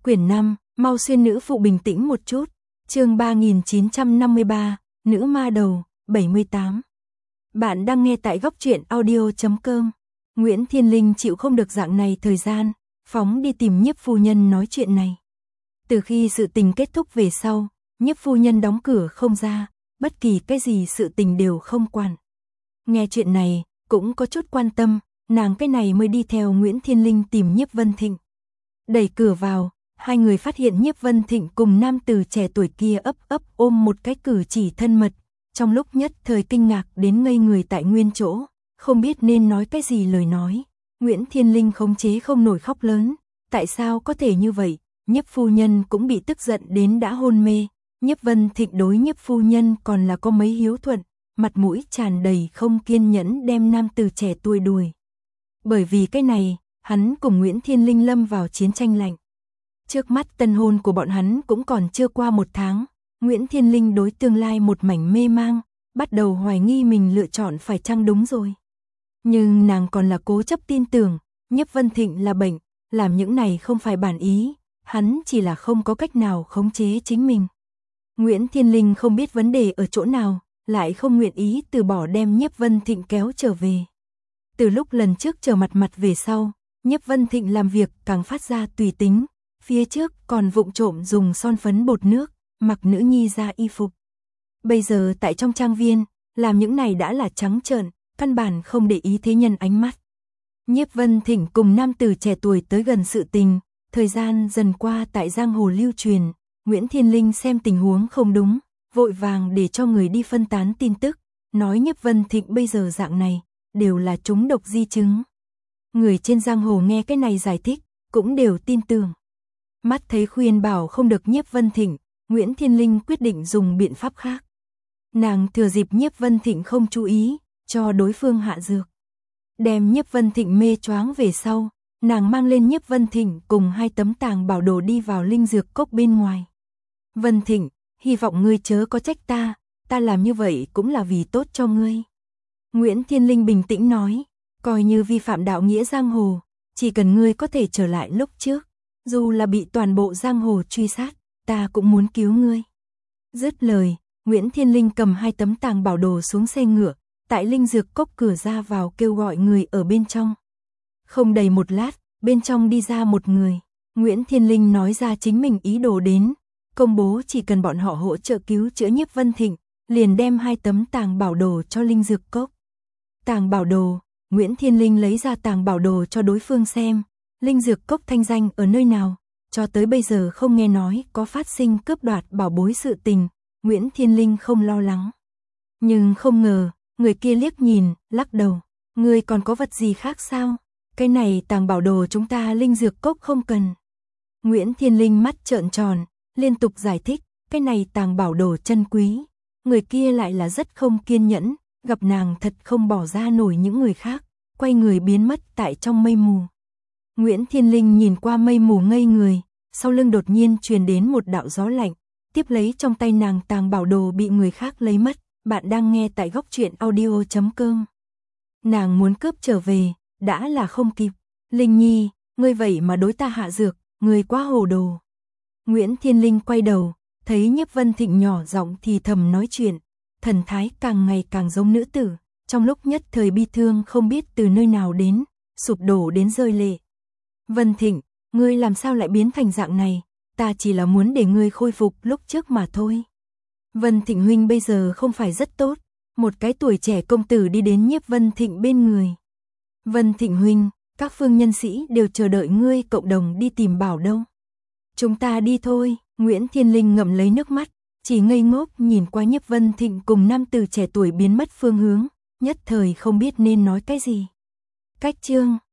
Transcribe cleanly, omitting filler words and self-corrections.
Quyển 5, mau xuyên nữ phụ bình tĩnh một chút. Chương 3953, nữ ma đầu, 78. Bạn đang nghe tại góc truyện audio.com. Nguyễn Thiên Linh chịu không được dạng này thời gian, phóng đi tìm Nhiếp phu nhân nói chuyện này. Từ khi sự tình kết thúc về sau, Nhiếp phu nhân đóng cửa không ra, bất kỳ cái gì sự tình đều không quản. Nghe chuyện này, cũng có chút quan tâm, nàng cái này mới đi theo Nguyễn Thiên Linh tìm Nhiếp Vân Thịnh. Đẩy cửa vào, hai người phát hiện Nhiếp Vân Thịnh cùng nam tử trẻ tuổi kia ấp ôm một cái cử chỉ thân mật, trong lúc nhất thời kinh ngạc đến ngây người tại nguyên chỗ, không biết nên nói cái gì lời nói. Nguyễn Thiên Linh khống chế không nổi khóc lớn, tại sao có thể như vậy? Nhiếp phu nhân cũng bị tức giận đến đã hôn mê. Nhiếp Vân Thịnh đối Nhiếp phu nhân còn là có mấy hiếu thuận, mặt mũi tràn đầy không kiên nhẫn đem nam tử trẻ tuổi đuổi. Bởi vì cái này, hắn cùng Nguyễn Thiên Linh lâm vào chiến tranh lạnh. Trước mắt tân hôn của bọn hắn cũng còn chưa qua 1 tháng, Nguyễn Thiên Linh đối tương lai một mảnh mê mang, bắt đầu hoài nghi mình lựa chọn phải chăng đúng rồi. Nhưng nàng còn là cố chấp tin tưởng, Nhiếp Vân Thịnh là bệnh, làm những này không phải bản ý, hắn chỉ là không có cách nào khống chế chính mình. Nguyễn Thiên Linh không biết vấn đề ở chỗ nào, lại không nguyện ý từ bỏ đem Nhiếp Vân Thịnh kéo trở về. Từ lúc lần trước trở mặt về sau, Nhiếp Vân Thịnh làm việc càng phát ra tùy tính, phía trước còn vụng trộm dùng son phấn bột nước, mặc nữ nhi ra y phục. Bây giờ tại trong trang viên, làm những này đã là trắng trợn, căn bản không để ý thế nhân ánh mắt. Nhiếp Vân Thịnh cùng nam tử trẻ tuổi tới gần sự tình, thời gian dần qua tại giang hồ lưu truyền, Nguyễn Thiên Linh xem tình huống không đúng, vội vàng để cho người đi phân tán tin tức, nói Nhiếp Vân Thịnh bây giờ dạng này, đều là trúng độc di chứng. Người trên giang hồ nghe cái này giải thích, cũng đều tin tưởng. Mắt thấy khuyên bảo không được Nhiếp Vân Thịnh, Nguyễn Thiên Linh quyết định dùng biện pháp khác. Nàng thừa dịp Nhiếp Vân Thịnh không chú ý, cho đối phương hạ dược. Đem Nhiếp Vân Thịnh mê choáng về sau, nàng mang lên Nhiếp Vân Thịnh cùng 2 tấm tàng bảo đồ đi vào linh dược cốc bên ngoài. Vân Thịnh, hy vọng ngươi chớ có trách ta làm như vậy cũng là vì tốt cho ngươi. Nguyễn Thiên Linh bình tĩnh nói, coi như vi phạm đạo nghĩa giang hồ, chỉ cần ngươi có thể trở lại lúc trước, dù là bị toàn bộ giang hồ truy sát, ta cũng muốn cứu ngươi. Dứt lời, Nguyễn Thiên Linh cầm 2 tấm tàng bảo đồ xuống xe ngựa, tại linh dược cốc cửa ra vào kêu gọi người ở bên trong. Không đầy 1 lát, bên trong đi ra một người, Nguyễn Thiên Linh nói ra chính mình ý đồ đến, công bố chỉ cần bọn họ hỗ trợ cứu chữa Nhiếp Vân Thịnh, liền đem 2 tấm tàng bảo đồ cho linh dược cốc. Tàng bảo đồ, Nguyễn Thiên Linh lấy ra tàng bảo đồ cho đối phương xem, linh dược cốc thanh danh ở nơi nào, cho tới bây giờ không nghe nói có phát sinh cướp đoạt bảo bối sự tình, Nguyễn Thiên Linh không lo lắng. Nhưng không ngờ, người kia liếc nhìn, lắc đầu, ngươi còn có vật gì khác sao? Cái này tàng bảo đồ chúng ta linh dược cốc không cần. Nguyễn Thiên Linh mắt trợn tròn, liên tục giải thích, cái này tàng bảo đồ chân quý. Người kia lại là rất không kiên nhẫn, gặp nàng thật không bỏ ra nổi những người khác, quay người biến mất tại trong mây mù. Nguyễn Thiên Linh nhìn qua mây mù ngây người, sau lưng đột nhiên truyền đến một đạo gió lạnh, tiếp lấy trong tay nàng tàng bảo đồ bị người khác lấy mất. Bạn đang nghe tại góc truyện audio.com. Nàng muốn cướp trở về, đã là không kịp. Linh Nhi, ngươi vậy mà đối ta hạ dược, ngươi quá hồ đồ. Nguyễn Thiên Linh quay đầu, thấy Nhiếp Vân Thịnh nhỏ giọng thì thầm nói chuyện, thần thái càng ngày càng giống nữ tử, trong lúc nhất thời bi thương không biết từ nơi nào đến, sụp đổ đến rơi lệ. Vân Thịnh, ngươi làm sao lại biến thành dạng này, ta chỉ là muốn để ngươi khôi phục lúc trước mà thôi. Vân Thịnh huynh bây giờ không phải rất tốt, một cái tuổi trẻ công tử đi đến Nhiếp Vân Thịnh bên người. Vân Thịnh huynh, các phương nhân sĩ đều chờ đợi ngươi cộng đồng đi tìm bảo đâu. Chúng ta đi thôi, Nguyễn Thiên Linh ngậm lấy nước mắt, chỉ ngây ngốc nhìn qua Nhiếp Vân Thịnh cùng nam tử trẻ tuổi biến mất phương hướng, nhất thời không biết nên nói cái gì. Cách chương